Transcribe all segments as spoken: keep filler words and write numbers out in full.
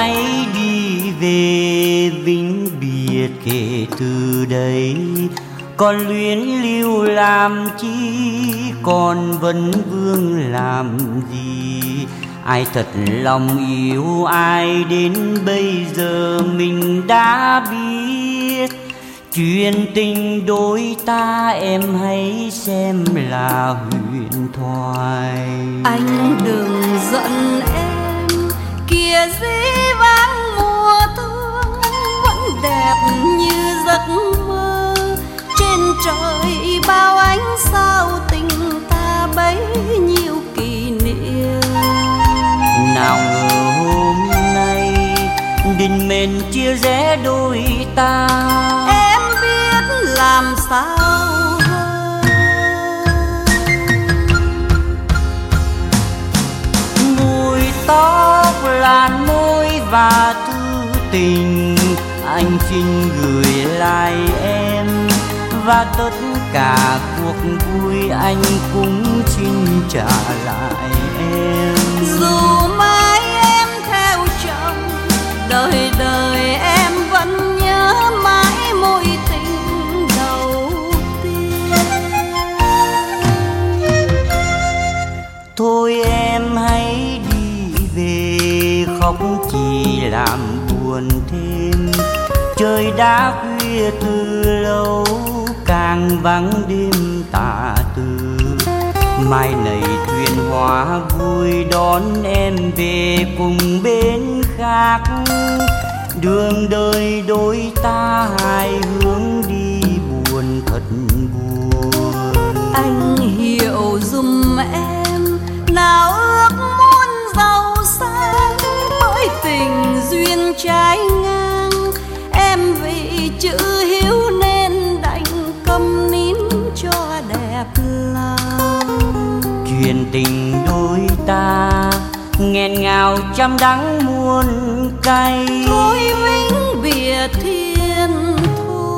hãy đi về vĩnh biệt kể từ đây. Còn luyến lưu làm chi, còn vẫn vương làm gì? Ai thật lòng yêu ai đến bây giờ mình đã biết. Chuyện tình đôi ta em hãy xem là huyền thoại. Anh đừng giận em, kìa dĩ vãng mùa thương vẫn đẹp như giấc mơ. Trên trời bao ánh sao tình ta bấy nhiêu kỷ niệm. Nào ngờ hôm nay định mệnh chia rẽ đôi ta. Em biết làm sao hơn. Mùi tóc làn môi và thư tình anh xin gửi lại em. Và tất cả cuộc vui anh cũng xin trả lại em. Dù mãi em theo chồng, đời đời em vẫn nhớ mãi mối tình đầu tiên. Thôi em hãy đi về, khóc chỉ làm buồn thêm. Trời đã khuya từ lâu, càng vắng đêm tà tư. Mai này thuyền hoa vui đón em về cùng bên khác. Đường đời đôi ta hai hướng đi buồn thật buồn. Anh hiểu giùm em, nào ước muốn giàu sang bởi tình duyên trái ngang. Em vì chữ hiếu nên đành câm nín cho đẹp lòng. Chuyện tình đôi ta nghẹn ngào trăm đắng muôn cay. Thôi vĩnh biệt thiên thu.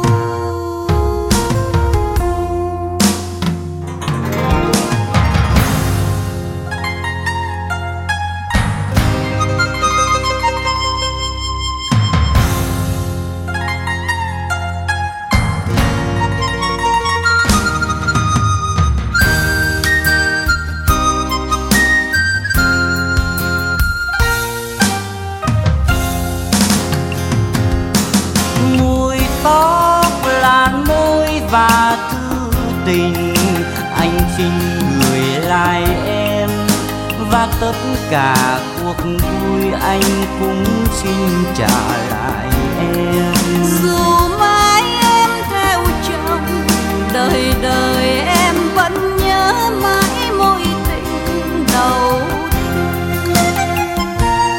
Và thư tình anh xin gửi lại em. Và tất cả cuộc vui anh cũng xin trả lại em. Dù mãi em theo chồng, đời đời em vẫn nhớ mãi mối tình đầu tiên.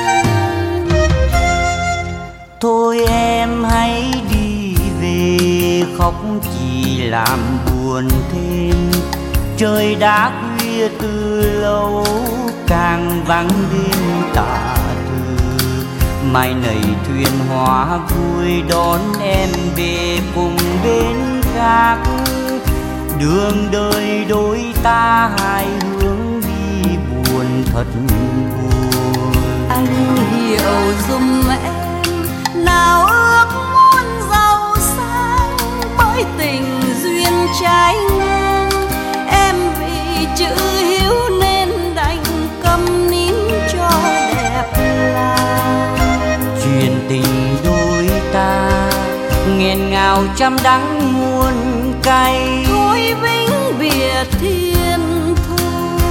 Thôi em hãy đi về, khóc chỉ làm buồn thêm. Trời đã khuya từ lâu, càng vắng đêm tà tư. Mai này thuyền hoa vui đón em về cùng bên khác. Đường đời đôi ta hai hướng đi buồn thật buồn. Anh hiểu giùm em, nào ước muốn giàu sang bởi tình duyên trái ngang. Em vì chữ hiếu nên đành câm nín cho đẹp lòng. Chuyện tình đôi ta nghẹn ngào trăm đắng muôn cay. Thôi vĩnh biệt thiên thu.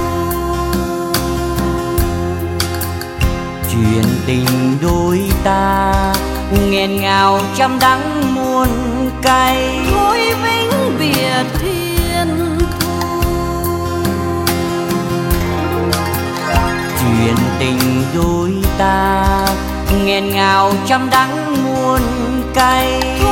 Chuyện tình đôi ta nghẹn ngào trăm đắng muôn cay. Thôi vĩnh biệt thiên thu. Chuyện tình đôi ta nghẹn ngào trăm đắng muôn cay.